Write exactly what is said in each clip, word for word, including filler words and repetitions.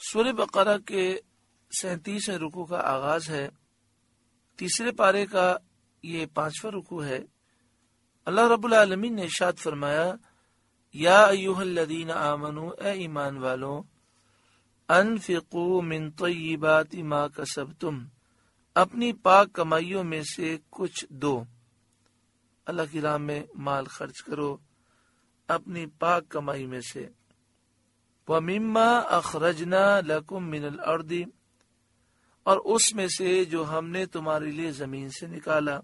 سورہ بقرہ کے سینتیسویں رکوع کا آغاز ہے. تیسرے پارے کا یہ پانچواں رکوع ہے. اللہ رب العالمین نے ارشاد فرمایا یا ایھا الذین آمنوا، اے ایمان والو، انفقوا من طیبات ما کسبتم، اپنی پاک کمائیوں میں سے کچھ دو. اللہ کی راہ میں مال خرچ کرو اپنی پاک کمائی میں سے. وَمِمَّا أَخْرَجْنَا لَكُم مِّنَ الْأَرْضِ، اور اس میں سے جو ہم نے تمہارے لیے زمین سے نکالا.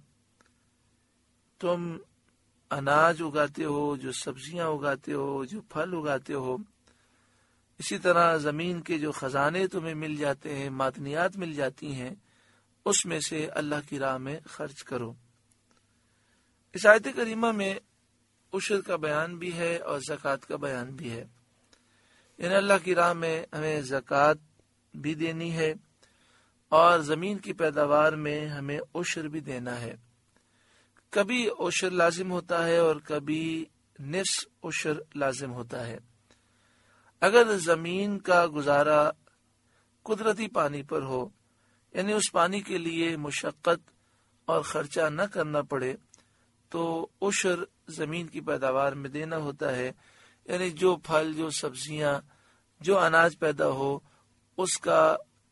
تم اناج اگاتے ہو، جو سبزیاں اگاتے ہو، جو پھل اگاتے ہو، اسی طرح زمین کے جو خزانے تمہیں مل جاتے ہیں، معدنیات مل جاتی ہیں، اس میں سے اللہ کی راہ میں خرچ کرو. اس آیت کریمہ میں عشر کا بیان بھی ہے اور زکوٰۃ کا بیان بھی ہے. یعنی اللہ کی راہ میں ہمیں زکوٰۃ بھی دینی ہے اور زمین کی پیداوار میں ہمیں عشر بھی دینا ہے. کبھی عشر لازم ہوتا ہے اور کبھی نصف عشر لازم ہوتا ہے. اگر زمین کا گزارا قدرتی پانی پر ہو، یعنی اس پانی کے لیے مشقت اور خرچہ نہ کرنا پڑے، تو عشر زمین کی پیداوار میں دینا ہوتا ہے. یعنی جو پھل، جو سبزیاں، جو اناج پیدا ہو، اس کا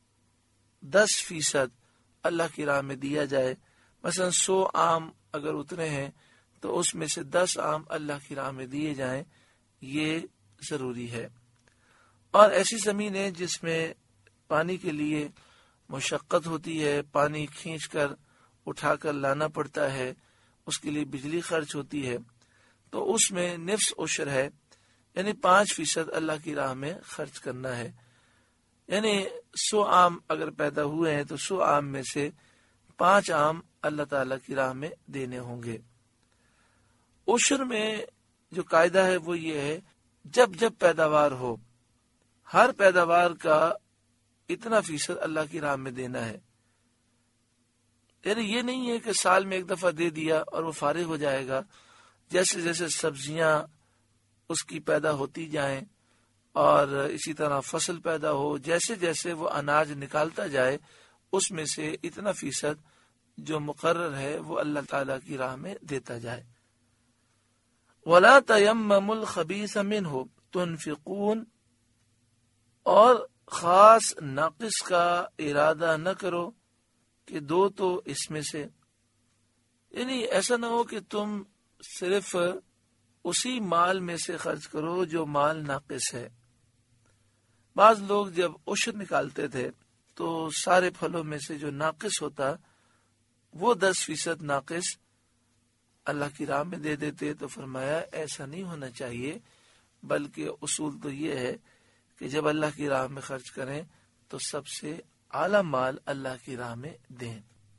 دس فیصد اللہ کی راہ میں دیا جائے. مثلا سو آم اگر اتنے ہیں تو اس میں سے دس آم اللہ کی راہ میں دیے جائیں، یہ ضروری ہے. اور ایسی زمینیں جس میں پانی کے لیے مشقت ہوتی ہے، پانی کھینچ کر اٹھا کر لانا پڑتا ہے، اس کے لیے بجلی خرچ ہوتی ہے، تو اس میں نصف عشر ہے، یعنی پانچ فیصد اللہ کی راہ میں خرچ کرنا ہے. یعنی سو آم اگر پیدا ہوئے ہیں تو سو آم میں سے پانچ آم اللہ تعالی کی راہ میں دینے ہوں گے. عشر میں جو قاعدہ ہے وہ یہ ہے، جب جب پیداوار ہو، ہر پیداوار کا اتنا فیصد اللہ کی راہ میں دینا ہے. یعنی یہ نہیں ہے کہ سال میں ایک دفعہ دے دیا اور وہ فارغ ہو جائے گا. جیسے جیسے سبزیاں اس کی پیدا ہوتی جائیں اور اسی طرح فصل پیدا ہو، جیسے جیسے وہ اناج نکالتا جائے، اس میں سے اتنا فیصد جو مقرر ہے وہ اللہ تعالی کی راہ میں دیتا جائے. وَلَا تَيَمَّمُوا الْخَبِيثَ مِنْهُ تُنْفِقُونَ، اور خاص ناقص کا ارادہ نہ کرو کہ دو تو اس میں سے. یعنی ایسا نہ ہو کہ تم صرف اسی مال میں سے خرچ کرو جو مال ناقص ہے. بعض لوگ جب عشر نکالتے تھے تو سارے پھلوں میں سے جو ناقص ہوتا وہ دس فیصد ناقص اللہ کی راہ میں دے دیتے. تو فرمایا ایسا نہیں ہونا چاہیے، بلکہ اصول تو یہ ہے کہ جب اللہ کی راہ میں خرچ کریں تو سب سے اعلی مال اللہ کی راہ میں دیں.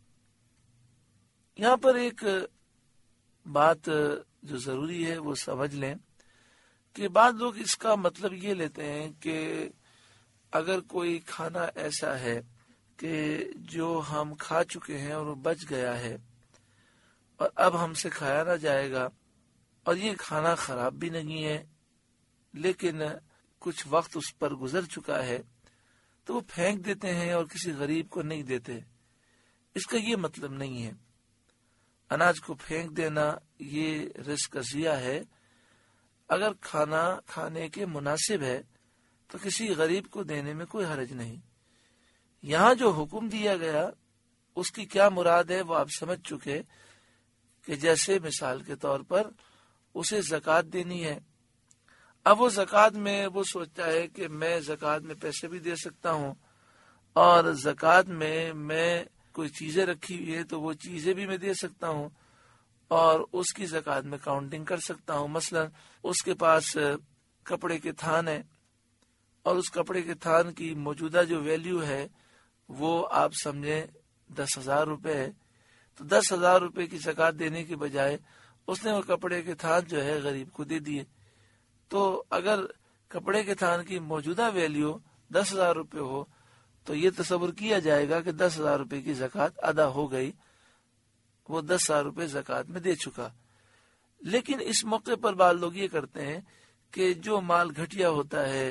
یہاں پر ایک بات جو ضروری ہے وہ سمجھ لیں کہ بعض لوگ اس کا مطلب یہ لیتے ہیں کہ اگر کوئی کھانا ایسا ہے کہ جو ہم کھا چکے ہیں اور وہ بچ گیا ہے اور اب ہم سے کھایا نہ جائے گا، اور یہ کھانا خراب بھی نہیں ہے لیکن کچھ وقت اس پر گزر چکا ہے، تو وہ پھینک دیتے ہیں اور کسی غریب کو نہیں دیتے. اس کا یہ مطلب نہیں ہے. اناج کو پھینک دینا یہ رزق کا ضیاع ہے. اگر کھانا کھانے کے مناسب ہے تو کسی غریب کو دینے میں کوئی حرج نہیں. یہاں جو حکم دیا گیا اس کی کیا مراد ہے وہ آپ سمجھ چکے کہ جیسے مثال کے طور پر اسے زکوٰۃ دینی ہے. اب وہ زکوٰۃ میں وہ سوچتا ہے کہ میں زکوٰۃ میں پیسے بھی دے سکتا ہوں اور زکوٰۃ میں میں کوئی چیزیں رکھی ہوئی ہے تو وہ چیزیں بھی میں دے سکتا ہوں اور اس کی زکوٰۃ میں کاؤنٹنگ کر سکتا ہوں. مثلا اس کے پاس کپڑے کے تھان ہے اور اس کپڑے کے تھان کی موجودہ جو ویلیو ہے وہ آپ سمجھیں دس ہزار روپے ہے، تو دس ہزار روپے کی زکوٰۃ دینے کے بجائے اس نے وہ کپڑے کے تھان جو ہے غریب کو دے دیے. تو اگر کپڑے کے تھان کی موجودہ ویلیو دس ہزار روپے ہو تو یہ تصور کیا جائے گا کہ دس ہزار روپے کی زکوٰۃ ادا ہو گئی، وہ دس ہزار روپے زکوٰۃ میں دے چکا. لیکن اس موقع پر بعض لوگ یہ کرتے ہیں کہ جو مال گھٹیا ہوتا ہے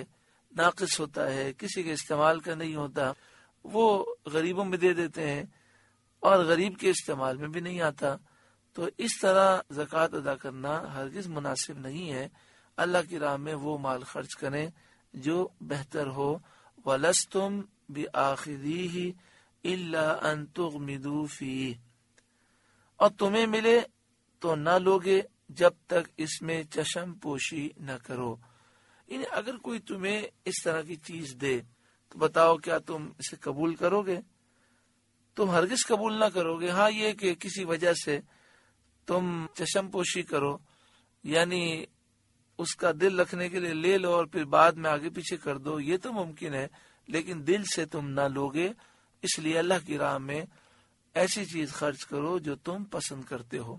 ناقص ہوتا ہے، کسی کے استعمال کا نہیں ہوتا، وہ غریبوں میں دے دیتے ہیں اور غریب کے استعمال میں بھی نہیں آتا. تو اس طرح زکوٰۃ ادا کرنا ہرگز مناسب نہیں ہے. اللہ کی راہ میں وہ مال خرچ کریں جو بہتر ہو. وَلَسْتُمْ بِآخِذِيهِ إِلَّا أَن تُغْمِضُوا فِيهِ، اور تمہیں ملے تو نہ لوگے جب تک اس میں چشم پوشی نہ کرو. یعنی اگر کوئی تمہیں اس طرح کی چیز دے تو بتاؤ کیا تم اسے قبول کرو گے؟ تم ہرگز قبول نہ کرو گے. ہاں یہ کہ کسی وجہ سے تم چشم پوشی کرو، یعنی اس کا دل رکھنے کے لیے لے لو اور پھر بعد میں آگے پیچھے کر دو، یہ تو ممکن ہے، لیکن دل سے تم نہ لوگے. اس لیے اللہ کی راہ میں ایسی چیز خرچ کرو جو تم پسند کرتے ہو.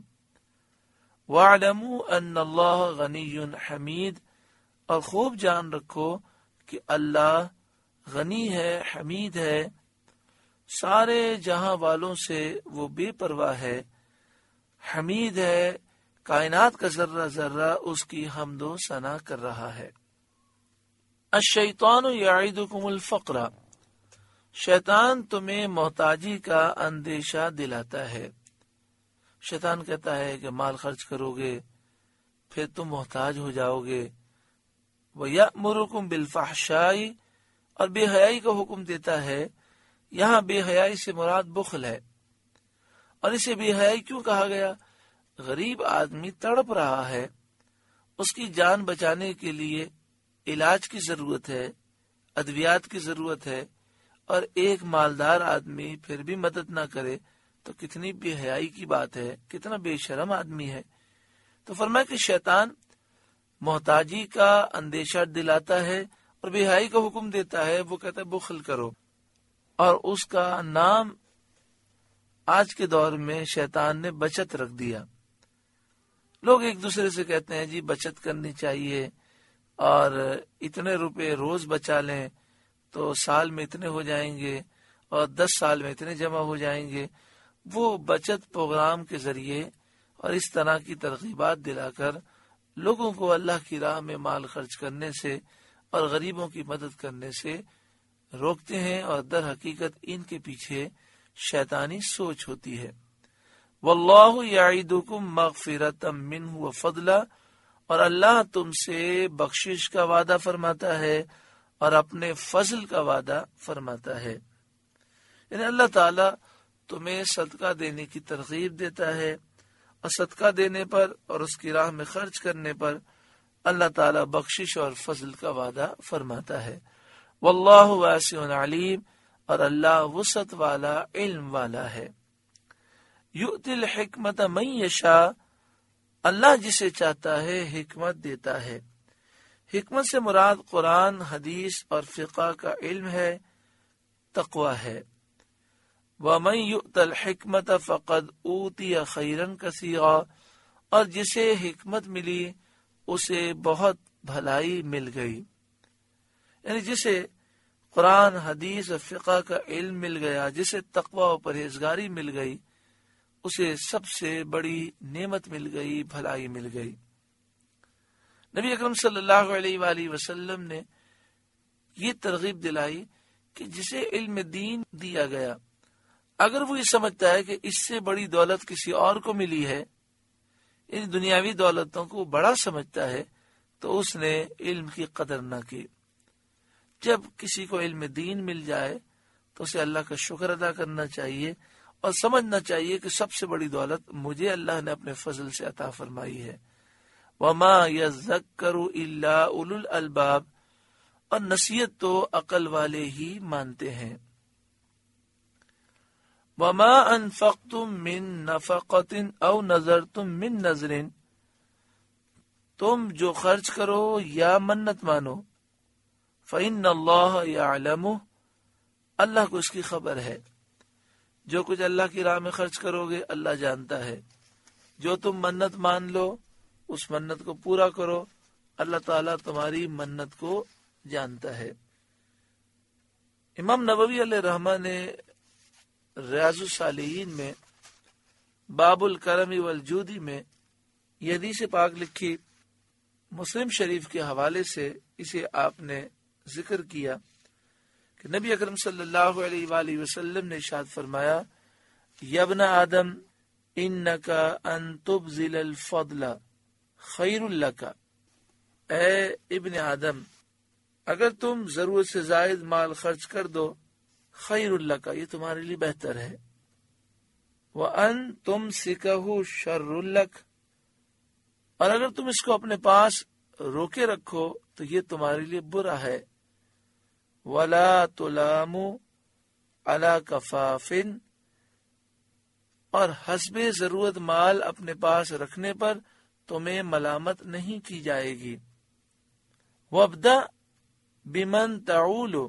وَاعْلَمُوا أَنَّ اللَّهَ غَنِيٌّ حَمِيدٌ، اور خوب جان رکھو کہ اللہ غنی ہے، حمید ہے، سارے جہاں والوں سے وہ بے پرواہ ہے، حمید ہے، کائنات کا ذرہ ذرہ اس کی حمد و ثنا کر رہا ہے. الشیطان یعدکم الفقر، شیطان تمہیں محتاجی کا اندیشہ دلاتا ہے. شیطان کہتا ہے کہ مال خرچ کرو گے پھر تم محتاج ہو جاؤ گے. وَيَأْمُرُكُمْ بِالْفَحْشَاءِ، اور بے حیائی کا حکم دیتا ہے. یہاں بے حیائی سے مراد بخل ہے. اور اسے بے حیائی کیوں کہا گیا؟ غریب آدمی تڑپ رہا ہے، اس کی جان بچانے کے لیے علاج کی ضرورت ہے، ادویات کی ضرورت ہے، اور ایک مالدار آدمی پھر بھی مدد نہ کرے تو کتنی بے حیائی کی بات ہے، کتنا بے شرم آدمی ہے. تو فرمایا کہ شیطان محتاجی کا اندیشہ دلاتا ہے اور بے حیائی کا حکم دیتا ہے. وہ کہتا ہے بخل کرو، اور اس کا نام آج کے دور میں شیطان نے بچت رکھ دیا. لوگ ایک دوسرے سے کہتے ہیں جی بچت کرنی چاہیے اور اتنے روپے روز بچا لیں تو سال میں اتنے ہو جائیں گے اور دس سال میں اتنے جمع ہو جائیں گے. وہ بچت پروگرام کے ذریعے اور اس طرح کی ترغیبات دلا کر لوگوں کو اللہ کی راہ میں مال خرچ کرنے سے اور غریبوں کی مدد کرنے سے روکتے ہیں، اور در حقیقت ان کے پیچھے شیطانی سوچ ہوتی ہے. واللہ یعدکم مغفرۃ منہ وفضلا، اور اللہ تم سے بخشش کا وعدہ فرماتا ہے اور اپنے فضل کا وعدہ فرماتا ہے. یعنی اللہ تعالی تمہیں صدقہ دینے کی ترغیب دیتا ہے، اور صدقہ دینے پر اور اس کی راہ میں خرچ کرنے پر اللہ تعالی بخشش اور فضل کا وعدہ فرماتا ہے. واللہ واسع علیم، اور اللہ وسعت والا، علم والا ہے. یؤتی الحکمت من یشاء، اللہ جسے چاہتا ہے حکمت دیتا ہے. حکمت سے مراد قرآن، حدیث اور فقہ کا علم ہے، تقوی ہے. وَمَن يُؤْتَ الْحِكْمَةَ فَقَدْ أُوتِيَ خَيْرًا كَثِيرًا، اور جسے حکمت ملی اسے بہت بھلائی مل گئی. یعنی جسے قرآن، حدیث اور فقہ کا علم مل گیا، جسے تقوی و پرہیزگاری مل گئی، اسے سب سے بڑی نعمت مل گئی، بھلائی مل گئی. نبی اکرم صلی اللہ علیہ وآلہ وسلم نے یہ ترغیب دلائی کہ جسے علم دین دیا گیا، اگر وہ یہ سمجھتا ہے کہ اس سے بڑی دولت کسی اور کو ملی ہے، ان دنیاوی دولتوں کو بڑا سمجھتا ہے، تو اس نے علم کی قدر نہ کی. جب کسی کو علم دین مل جائے تو اسے اللہ کا شکر ادا کرنا چاہیے اور سمجھنا چاہیے کہ سب سے بڑی دولت مجھے اللہ نے اپنے فضل سے عطا فرمائی ہے. وما یذکر الا اولو الالباب، اور نصیحت تو عقل والے ہی مانتے ہیں. وما انفقتم من نفقۃ او نذرتم من نذر، تم جو خرچ کرو یا منت مانو، فإن اللہ یعلم، اللہ کو اس کی خبر ہے. جو کچھ اللہ کی راہ میں خرچ کرو گے اللہ جانتا ہے. جو تم منت مان لو اس منت کو پورا کرو، اللہ تعالیٰ تمہاری منت کو جانتا ہے. امام نووی علیہ رحمہ نے ریاض الصالحین میں باب الکرم والجودی میں یہ حدیث پاک لکھی. مسلم شریف کے حوالے سے اسے آپ نے ذکر کیا کہ نبی اکرم صلی اللہ علیہ وآلہ وسلم نے ارشاد فرمایا یا ابن آدم انکا ان تبذل الفضل خیر لک، اے ابن آدم اگر تم ضرورت سے زائد مال خرچ کر دو، خیر لک یہ تمہارے لیے بہتر ہے، وَأَن تُمْسِكَهُ شَرٌّ لَكَ اور اگر تم اس کو اپنے پاس روکے رکھو تو یہ تمہارے لیے برا ہے، وَلَا تُلَامُ عَلَى كَفَافٍ اور حسب ضرورت مال اپنے پاس رکھنے پر تمہیں ملامت نہیں کی جائے گی، وَابْدَأْ بِمَنْ تَعُولُ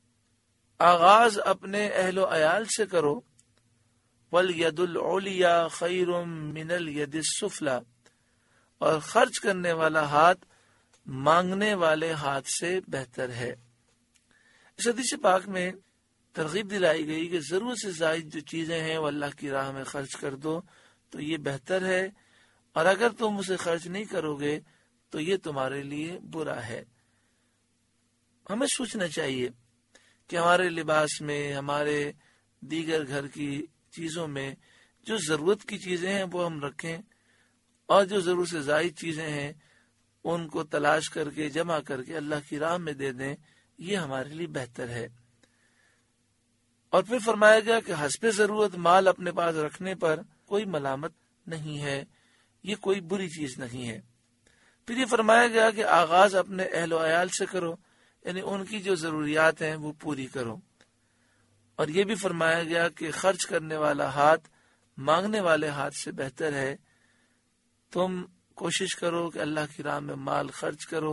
آغاز اپنے اہل و عیال سے کرو، وَالْيَدُ الْعُلْيَا خَيْرٌ مِّنَ الْيَدِ السُّفْلَى اور خرچ کرنے والا ہاتھ مانگنے والے ہاتھ سے بہتر ہے۔ اس حدیث پاک میں ترغیب دلائی گئی کہ ضرورت سے زائد جو چیزیں ہیں وہ اللہ کی راہ میں خرچ کر دو تو یہ بہتر ہے، اور اگر تم اسے خرچ نہیں کرو گے تو یہ تمہارے لیے برا ہے۔ ہمیں سوچنا چاہیے کہ ہمارے لباس میں، ہمارے دیگر گھر کی چیزوں میں جو ضرورت کی چیزیں ہیں وہ ہم رکھیں، اور جو ضرورت سے زائد چیزیں ہیں ان کو تلاش کر کے جمع کر کے اللہ کی راہ میں دے دیں، یہ ہمارے لیے بہتر ہے۔ اور پھر فرمایا گیا کہ حسب ضرورت مال اپنے پاس رکھنے پر کوئی ملامت نہیں ہے، یہ کوئی بری چیز نہیں ہے۔ پھر یہ فرمایا گیا کہ آغاز اپنے اہل و عیال سے کرو، یعنی ان کی جو ضروریات ہیں وہ پوری کرو، اور یہ بھی فرمایا گیا کہ خرچ کرنے والا ہاتھ مانگنے والے ہاتھ سے بہتر ہے۔ تم کوشش کرو کہ اللہ کی راہ میں مال خرچ کرو،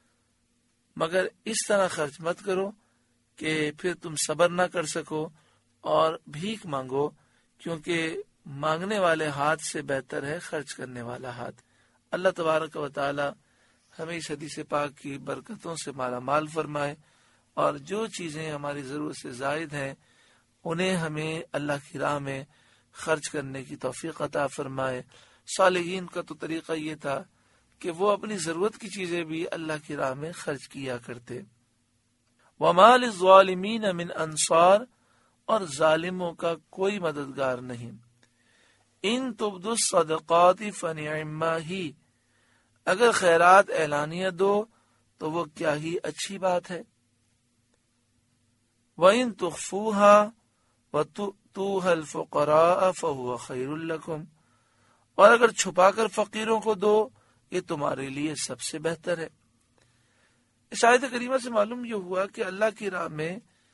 مگر اس طرح خرچ مت کرو کہ پھر تم صبر نہ کر سکو اور بھیک مانگو، کیونکہ مانگنے والے ہاتھ سے بہتر ہے خرچ کرنے والا ہاتھ۔ اللہ تبارک و تعالی ہمیں اس حدیث پاک کی برکتوں سے مالا مال فرمائے، اور جو چیزیں ہماری ضرورت سے زائد ہیں انہیں ہمیں اللہ کی راہ میں خرچ کرنے کی توفیق عطا فرمائے۔ صالحین کا تو طریقہ یہ تھا کہ وہ اپنی ضرورت کی چیزیں بھی اللہ کی راہ میں خرچ کیا کرتے۔ وَمَا لِلظَّالِمِينَ مِنْ أَنصَارٍ اور ظالموں کا کوئی مددگار نہیں۔ ان تبدوا الصدقات فنعما ہی اگر خیرات اعلانیہ دو تو وہ کیا ہی اچھی بات ہے۔ وَإِن تُخْفُوهَا وَتُؤْتُوهَا الْفُقَرَاءَ فَهُوَ خَيْرٌ لَكُمْ اور اگر چھپا کر فقیروں کو دو یہ تمہارے لیے سب سے بہتر ہے۔ اس آیت کریمہ سے معلوم یہ ہوا کہ اللہ کی راہ میں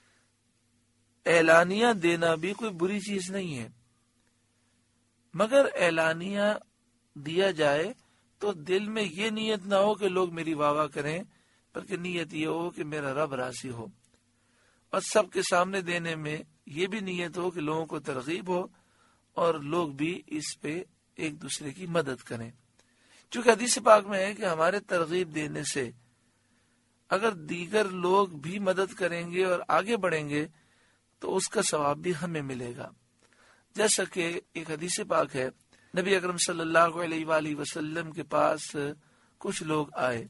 اعلانیہ دینا بھی کوئی بری چیز نہیں ہے، مگر اعلانیہ دیا جائے تو دل میں یہ نیت نہ ہو کہ لوگ میری واہ واہ کریں، بلکہ نیت یہ ہو کہ میرا رب راضی ہو، اور سب کے سامنے دینے میں یہ بھی نیت ہو کہ لوگوں کو ترغیب ہو اور لوگ بھی اس پہ ایک دوسرے کی مدد کریں۔ چونکہ حدیث پاک میں ہے کہ ہمارے ترغیب دینے سے اگر دیگر لوگ بھی مدد کریں گے اور آگے بڑھیں گے تو اس کا ثواب بھی ہمیں ملے گا۔ جیسا کہ ایک حدیث پاک ہے، نبی اکرم صلی اللہ علیہ وآلہ وسلم کے پاس کچھ لوگ آئے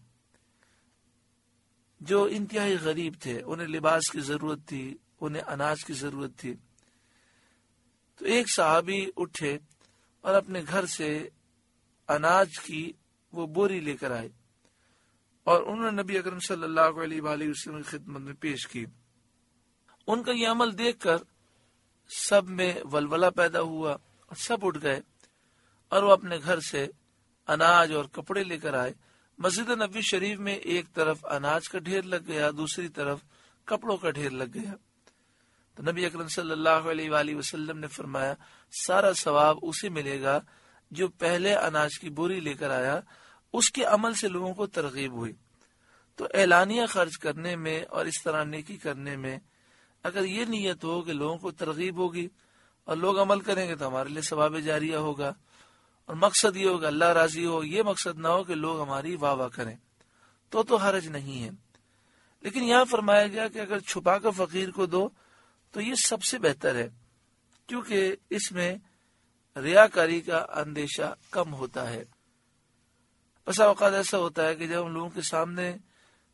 جو انتہائی غریب تھے، انہیں لباس کی ضرورت تھی، انہیں اناج کی ضرورت تھی۔ تو ایک صحابی اٹھے اور اپنے گھر سے اناج کی وہ بوری لے کر آئے، اور انہوں نے نبی اکرم صلی اللہ علیہ وآلہ وسلم کی خدمت میں پیش کی۔ ان کا یہ عمل دیکھ کر سب میں ولولہ پیدا ہوا اور سب اٹھ گئے، اور وہ اپنے گھر سے اناج اور کپڑے لے کر آئے۔ مسجد نبوی شریف میں ایک طرف اناج کا ڈھیر لگ گیا، دوسری طرف کپڑوں کا ڈھیر لگ گیا۔ تو نبی اکرم صلی اللہ علیہ وآلہ وسلم نے فرمایا سارا ثواب اسے ملے گا جو پہلے اناج کی بوری لے کر آیا، اس کے عمل سے لوگوں کو ترغیب ہوئی۔ تو اعلانیہ خرچ کرنے میں اور اس طرح نیکی کرنے میں اگر یہ نیت ہو کہ لوگوں کو ترغیب ہوگی اور لوگ عمل کریں گے تو ہمارے لیے ثواب جاریہ ہوگا، اور مقصد یہ ہوگا اللہ راضی ہو، یہ مقصد نہ ہو کہ لوگ ہماری واہ واہ کریں، تو تو حرج نہیں ہے۔ لیکن یہاں فرمایا گیا کہ اگر چھپا کر فقیر کو دو تو یہ سب سے بہتر ہے، کیونکہ اس میں ریاکاری کا اندیشہ کم ہوتا ہے۔ بسا اوقات ایسا ہوتا ہے کہ جب ہم لوگوں کے سامنے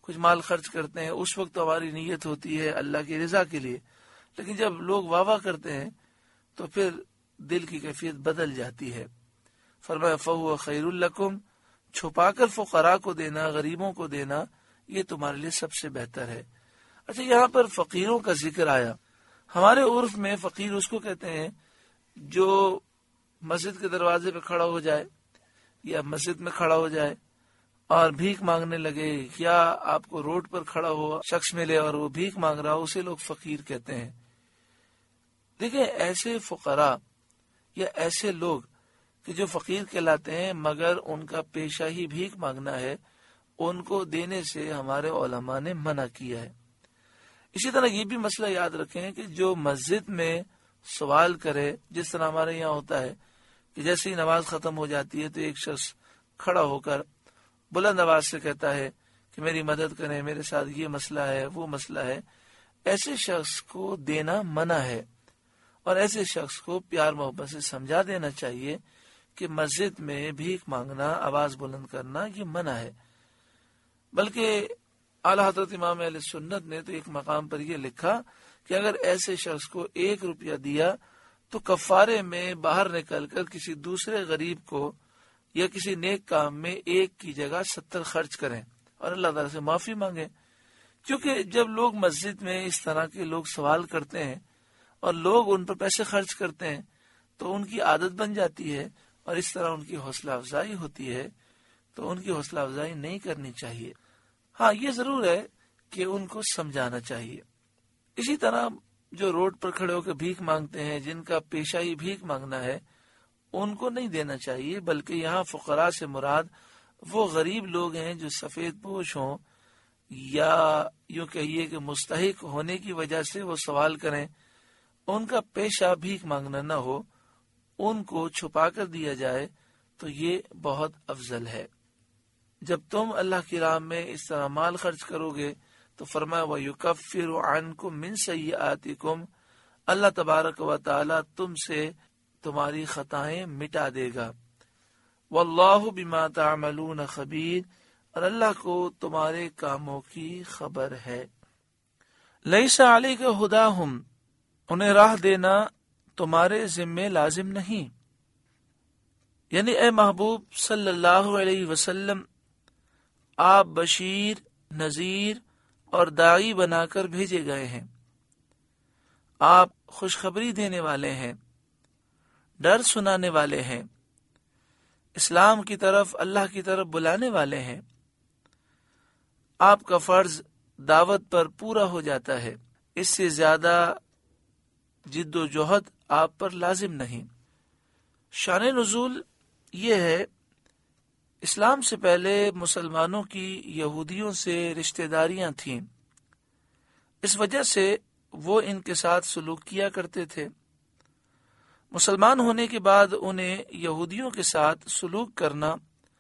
کچھ مال خرچ کرتے ہیں اس وقت تو ہماری نیت ہوتی ہے اللہ کی رضا کے لیے، لیکن جب لوگ واہ واہ کرتے ہیں تو پھر دل کی کیفیت بدل جاتی ہے۔ فرمایا فَهُوَ خَيْرٌ لَكُمْ، چھپا کر فقراء کو دینا، غریبوں کو دینا، یہ تمہارے لیے سب سے بہتر ہے۔ اچھا، یہاں پر فقیروں کا ذکر آیا۔ ہمارے عرف میں فقیر اس کو کہتے ہیں جو مسجد کے دروازے پہ کھڑا ہو جائے یا مسجد میں کھڑا ہو جائے اور بھیک مانگنے لگے، یا آپ کو روڈ پر کھڑا ہوا شخص ملے اور وہ بھیک مانگ رہا، اسے لوگ فقیر کہتے ہیں۔ دیکھیں، ایسے فقراء یا ایسے لوگ کہ جو فقیر کہلاتے ہیں مگر ان کا پیشہ ہی بھیک مانگنا ہے، ان کو دینے سے ہمارے علماء نے منع کیا ہے۔ اسی طرح یہ بھی مسئلہ یاد رکھیں کہ جو مسجد میں سوال کرے، جس طرح ہمارے یہاں ہوتا ہے کہ جیسے ہی نماز ختم ہو جاتی ہے تو ایک شخص کھڑا ہو کر بلند آواز سے کہتا ہے کہ میری مدد کریں، میرے ساتھ یہ مسئلہ ہے، وہ مسئلہ ہے، ایسے شخص کو دینا منع ہے، اور ایسے شخص کو پیار محبت سے سمجھا دینا چاہیے کہ مسجد میں بھیک مانگنا، آواز بلند کرنا یہ منع ہے۔ بلکہ اعلیٰ حضرت امام اہل سنت نے تو ایک مقام پر یہ لکھا کہ اگر ایسے شخص کو ایک روپیہ دیا تو کفارے میں باہر نکل کر کسی دوسرے غریب کو یا کسی نیک کام میں ایک کی جگہ ستر خرچ کریں اور اللہ تعالیٰ سے معافی مانگیں، کیونکہ جب لوگ مسجد میں اس طرح کے لوگ سوال کرتے ہیں اور لوگ ان پر پیسے خرچ کرتے ہیں تو ان کی عادت بن جاتی ہے اور اس طرح ان کی حوصلہ افزائی ہوتی ہے، تو ان کی حوصلہ افزائی نہیں کرنی چاہیے۔ ہاں، یہ ضرور ہے کہ ان کو سمجھانا چاہیے۔ اسی طرح جو روڈ پر کھڑے ہو کے بھیک مانگتے ہیں، جن کا پیشہ ہی بھیک مانگنا ہے، ان کو نہیں دینا چاہیے، بلکہ یہاں فقراء سے مراد وہ غریب لوگ ہیں جو سفید پوش ہوں یا یوں کہیے کہ مستحق ہونے کی وجہ سے وہ سوال کریں، ان کا پیشہ بھیک مانگنا نہ ہو، ان کو چھپا کر دیا جائے تو یہ بہت افضل ہے۔ جب تم اللہ کی راہ میں اس طرح مال خرچ کرو گے تو فرمایا وَيُكَفِّرُ عَنْكُم مِّن سَيِّئَاتِكُم، اللہ تبارک و تعالی تم سے تمہاری خطائیں مٹا دے گا۔ وَاللَّهُ بِمَا تَعْمَلُونَ خَبِيرٌ، اور اللہ کو تمہارے کاموں کی خبر ہے۔ لَيْسَ عَلَيْكَ هُدَاهُمْ، انہیں راہ دینا تمہارے ذمے لازم نہیں، یعنی اے محبوب صلی اللہ علیہ وسلم، آپ بشیر، نذیر اور داعی بنا کر بھیجے گئے ہیں، آپ خوشخبری دینے والے ہیں، ڈر سنانے والے ہیں، اسلام کی طرف، اللہ کی طرف بلانے والے ہیں۔ آپ کا فرض دعوت پر پورا ہو جاتا ہے، اس سے زیادہ جد و جہد آپ پر لازم نہیں۔ شان نزول یہ ہے، اسلام سے پہلے مسلمانوں کی یہودیوں سے رشتہ داریاں تھیں، اس وجہ سے وہ ان کے ساتھ سلوک کیا کرتے تھے۔ مسلمان ہونے کے بعد انہیں یہودیوں کے ساتھ سلوک کرنا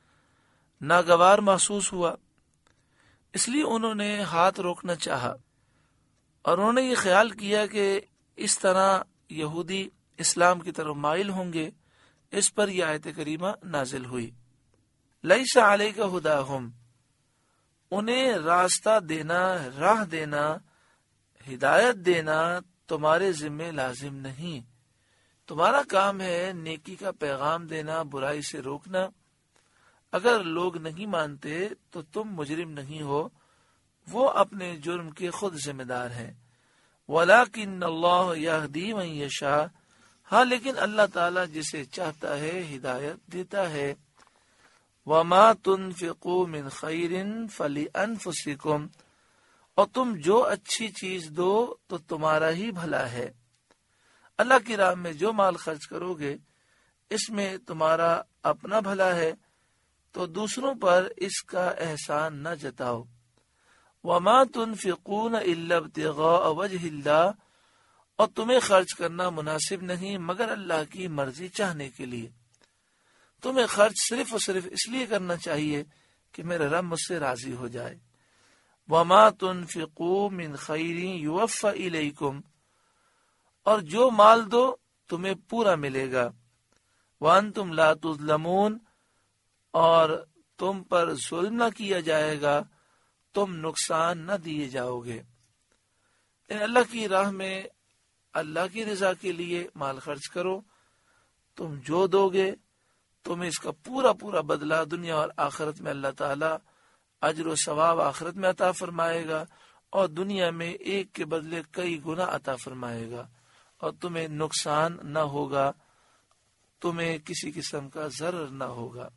ناگوار محسوس ہوا، اس لیے انہوں نے ہاتھ روکنا چاہا، اور انہوں نے یہ خیال کیا کہ اس طرح یہودی اسلام کی طرف مائل ہوں گے۔ اس پر یہ آیت کریمہ نازل ہوئی، لیس علیک ہداہم، انہیں راستہ دینا، راہ دینا، ہدایت دینا تمہارے ذمہ لازم نہیں، تمہارا کام ہے نیکی کا پیغام دینا، برائی سے روکنا۔ اگر لوگ نہیں مانتے تو تم مجرم نہیں ہو، وہ اپنے جرم کے خود ذمہ دار ہیں۔ وَلَكِنَّ اللَّهَ يَهْدِي مَن يَشَاءُ، ہاں لیکن اللہ تعالیٰ جسے چاہتا ہے ہدایت دیتا ہے۔ وَمَا تُنْفِقُوا مِنْ خَيْرٍ فَلِأَنفُسِكُمْ، اور تم جو اچھی چیز دو تو تمہارا ہی بھلا ہے۔ اللہ کی راہ میں جو مال خرچ کرو گے اس میں تمہارا اپنا بھلا ہے، تو دوسروں پر اس کا احسان نہ جتاؤ۔ وَمَا تُنْفِقُونَ إِلَّا ابْتِغَاءَ وَجْهِ اللَّهِ، اور تمہیں خرچ کرنا مناسب نہیں مگر اللہ کی مرضی چاہنے کے لیے۔ تمہیں خرچ صرف اور صرف اس لیے کرنا چاہیے کہ میرا رب مجھ سے راضی ہو جائے۔ وَمَا تُنْفِقُوا مِنْ خَيْرٍ يُوَفَّ إِلَيْكُمْ، اور جو مال دو تمہیں پورا ملے گا۔ وَأَنْتُمْ لَا تُظْلَمُونَ، اور تم پر ظلم نہ کیا جائے گا، تم نقصان نہ دیے جاؤ گے۔ ان اللہ کی راہ میں اللہ کی رضا کے لیے مال خرچ کرو، تم جو دو گے تمہیں اس کا پورا پورا بدلہ دنیا اور آخرت میں اللہ تعالی اجر و ثواب آخرت میں عطا فرمائے گا، اور دنیا میں ایک کے بدلے کئی گنا عطا فرمائے گا، اور تمہیں نقصان نہ ہوگا، تمہیں کسی قسم کا ضرر نہ ہوگا۔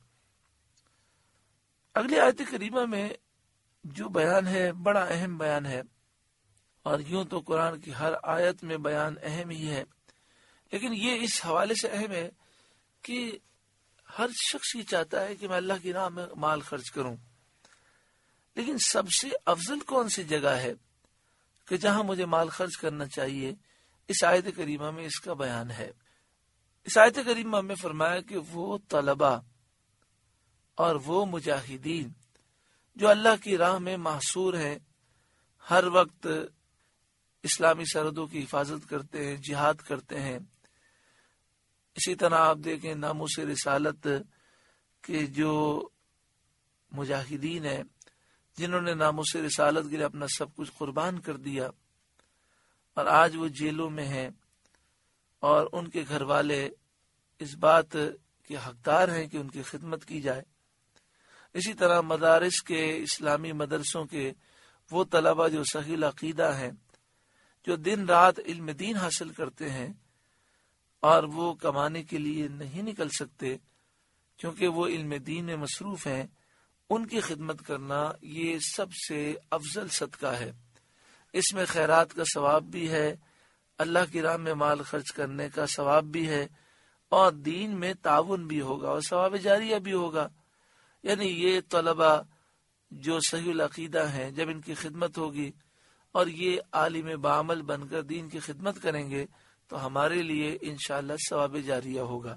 اگلی آیت کریمہ میں جو بیان ہے بڑا اہم بیان ہے، اور یوں تو قرآن کی ہر آیت میں بیان اہم ہی ہے، لیکن یہ اس حوالے سے اہم ہے کہ ہر شخص یہ چاہتا ہے کہ میں اللہ کی راہ میں مال خرچ کروں، لیکن سب سے افضل کون سی جگہ ہے کہ جہاں مجھے مال خرچ کرنا چاہیے؟ اس آیت کریمہ میں اس کا بیان ہے۔ اس آیت کریمہ میں فرمایا کہ وہ طلبہ اور وہ مجاہدین جو اللہ کی راہ میں محصور ہیں، ہر وقت اسلامی سرحدوں کی حفاظت کرتے ہیں، جہاد کرتے ہیں، اسی طرح آپ دیکھیں ناموس رسالت کے جو مجاہدین ہیں جنہوں نے ناموس رسالت کے لیے اپنا سب کچھ قربان کر دیا، اور آج وہ جیلوں میں ہیں، اور ان کے گھر والے اس بات کے حقدار ہیں کہ ان کی خدمت کی جائے۔ اسی طرح مدارس کے، اسلامی مدرسوں کے وہ طلبہ جو صحیح العقیدہ ہیں، جو دن رات علم دین حاصل کرتے ہیں، اور وہ کمانے کے لیے نہیں نکل سکتے کیونکہ وہ علم دین میں مصروف ہیں، ان کی خدمت کرنا یہ سب سے افضل صدقہ ہے۔ اس میں خیرات کا ثواب بھی ہے، اللہ کی راہ میں مال خرچ کرنے کا ثواب بھی ہے، اور دین میں تعاون بھی ہوگا، اور ثواب جاریہ بھی ہوگا۔ یعنی یہ طلبہ جو صحیح العقیدہ ہیں، جب ان کی خدمت ہوگی اور یہ عالم بعمل بن کر دین کی خدمت کریں گے تو ہمارے لیے انشاءاللہ ثواب جاریہ ہوگا۔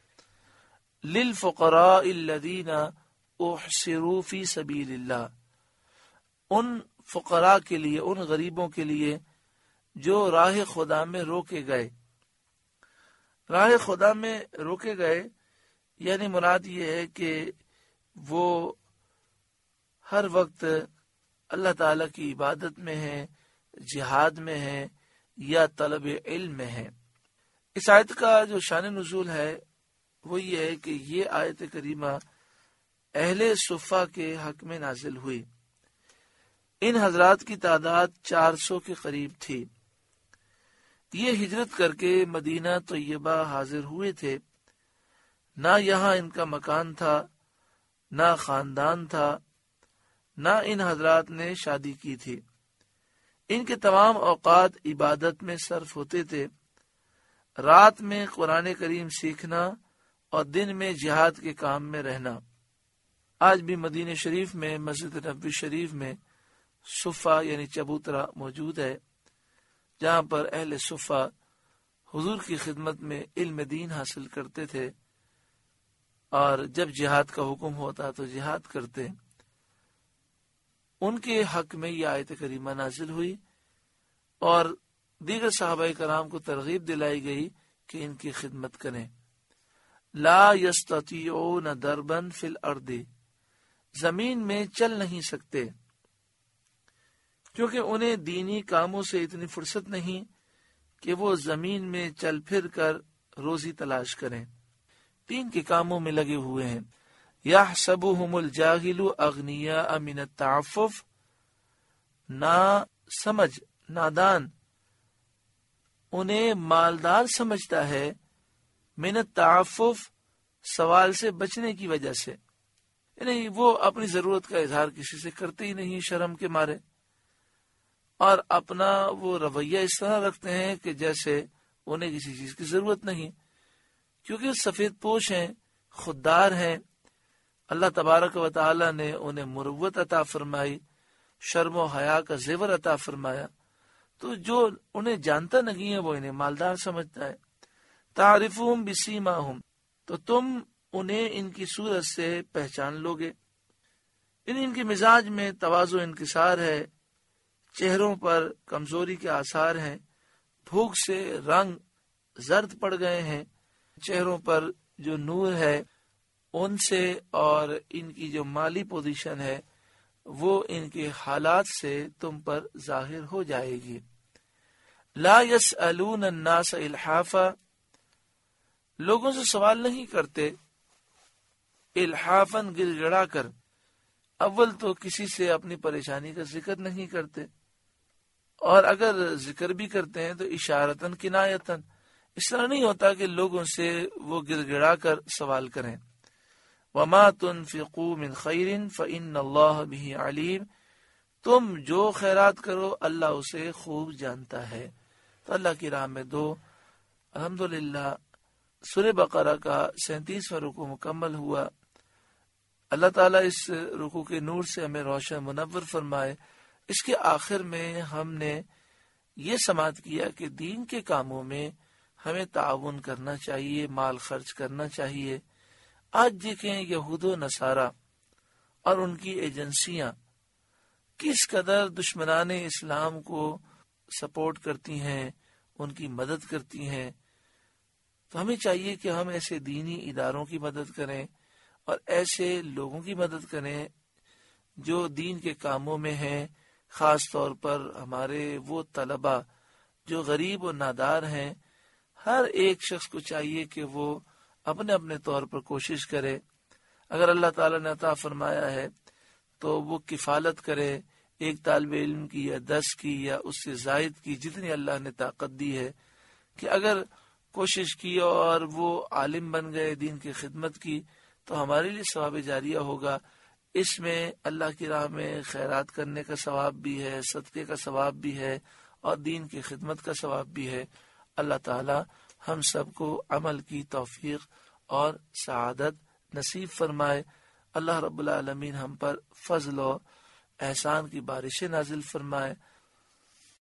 للفقراء الذین احصروا فی سبیل اللہ، ان فقراء کے لیے، ان غریبوں کے لیے جو راہ خدا میں روکے گئے۔ راہ خدا میں روکے گئے یعنی مراد یہ ہے کہ وہ ہر وقت اللہ تعالی کی عبادت میں ہیں، جہاد میں ہیں، یا طلب علم میں ہیں۔ اس آیت کا جو شان نزول ہے وہ یہ ہے کہ یہ آیت کریمہ اہل صفہ کے حق میں نازل ہوئی۔ ان حضرات کی تعداد چار سو کے قریب تھی۔ یہ ہجرت کر کے مدینہ طیبہ حاضر ہوئے تھے، نہ یہاں ان کا مکان تھا، نہ خاندان تھا، نہ ان حضرات نے شادی کی تھی۔ ان کے تمام اوقات عبادت میں صرف ہوتے تھے، رات میں قرآن کریم سیکھنا اور دن میں جہاد کے کام میں رہنا۔ آج بھی مدینہ شریف میں مسجد نبوی شریف میں صفہ یعنی چبوترا موجود ہے، جہاں پر اہل صفہ حضور کی خدمت میں علم دین حاصل کرتے تھے، اور جب جہاد کا حکم ہوتا تو جہاد کرتے۔ ان کے حق میں یہ آیت کریمہ نازل ہوئی، اور دیگر صحابہ کرام کو ترغیب دلائی گئی کہ ان کی خدمت کریں۔ لا یستطیعون ضربا فی الارض، زمین میں چل نہیں سکتے، کیونکہ انہیں دینی کاموں سے اتنی فرصت نہیں کہ وہ زمین میں چل پھر کر روزی تلاش کریں، دین کے کاموں میں لگے ہوئے ہیں۔ یحسبهم الجاہل اغنیاء من التعفف، نا سمجھ نادان انہیں مالدار سمجھتا ہے، من التعفف سوال سے بچنے کی وجہ سے، یعنی وہ اپنی ضرورت کا اظہار کسی سے کرتے ہی نہیں شرم کے مارے، اور اپنا وہ رویہ اس طرح رکھتے ہیں کہ جیسے انہیں کسی چیز کی ضرورت نہیں، کیونکہ سفید پوش ہیں، خوددار ہیں۔ اللہ تبارک و تعالی نے انہیں مروت عطا فرمائی، شرم و حیا کا زیور عطا فرمایا، تو جو انہیں جانتا نہیں ہے وہ انہیں مالدار سمجھتا ہے۔ تعرفون بسیماہم، تو تم انہیں ان کی صورت سے پہچان لوگے، یعنی ان کے مزاج میں تواضع و انکسار ہے، چہروں پر کمزوری کے آثار ہیں، بھوک سے رنگ زرد پڑ گئے ہیں، چہروں پر جو نور ہے ان سے، اور ان کی جو مالی پوزیشن ہے وہ ان کے حالات سے تم پر ظاہر ہو جائے گی۔ لا یسألون الناس الحافا، لوگوں سے سوال نہیں کرتے الحافن گڑ گڑا کر، اول تو کسی سے اپنی پریشانی کا ذکر نہیں کرتے، اور اگر ذکر بھی کرتے ہیں تو اشارتن کنایتن، اس طرح نہیں ہوتا کہ لوگوں سے وہ گڑ گڑا کر سوال کریں۔ وما تنفقوا من خیر فإن اللہ بہ علیم، تم جو خیرات کرو اللہ اسے خوب جانتا ہے۔ تو اللہ کی راہ میں دو۔ الحمدللہ سورہ بقرہ کا سینتیسواں رکوع مکمل ہوا۔ اللہ تعالیٰ اس رکوع کے نور سے ہمیں روشن منور فرمائے۔ اس کے آخر میں ہم نے یہ سماعت کیا کہ دین کے کاموں میں ہمیں تعاون کرنا چاہیے، مال خرچ کرنا چاہیے۔ آج دیکھیں یہود و نصارہ اور ان کی ایجنسیاں کس قدر دشمنان اسلام کو سپورٹ کرتی ہیں، ان کی مدد کرتی ہیں۔ تو ہمیں چاہیے کہ ہم ایسے دینی اداروں کی مدد کریں اور ایسے لوگوں کی مدد کریں جو دین کے کاموں میں ہیں، خاص طور پر ہمارے وہ طلباء جو غریب و نادار ہیں۔ ہر ایک شخص کو چاہیے کہ وہ اپنے اپنے طور پر کوشش کرے، اگر اللہ تعالیٰ نے عطا فرمایا ہے تو وہ کفالت کرے، ایک طالب علم کی یا دس کی یا اس سے زائد کی، جتنی اللہ نے طاقت دی ہے، کہ اگر کوشش کی اور وہ عالم بن گئے دین کی خدمت کی تو ہمارے لیے ثواب جاریہ ہوگا۔ اس میں اللہ کی راہ میں خیرات کرنے کا ثواب بھی ہے، صدقے کا ثواب بھی ہے، اور دین کی خدمت کا ثواب بھی ہے۔ اللہ تعالی ہم سب کو عمل کی توفیق اور سعادت نصیب فرمائے۔ اللہ رب العالمین ہم پر فضل و احسان کی بارشیں نازل فرمائے۔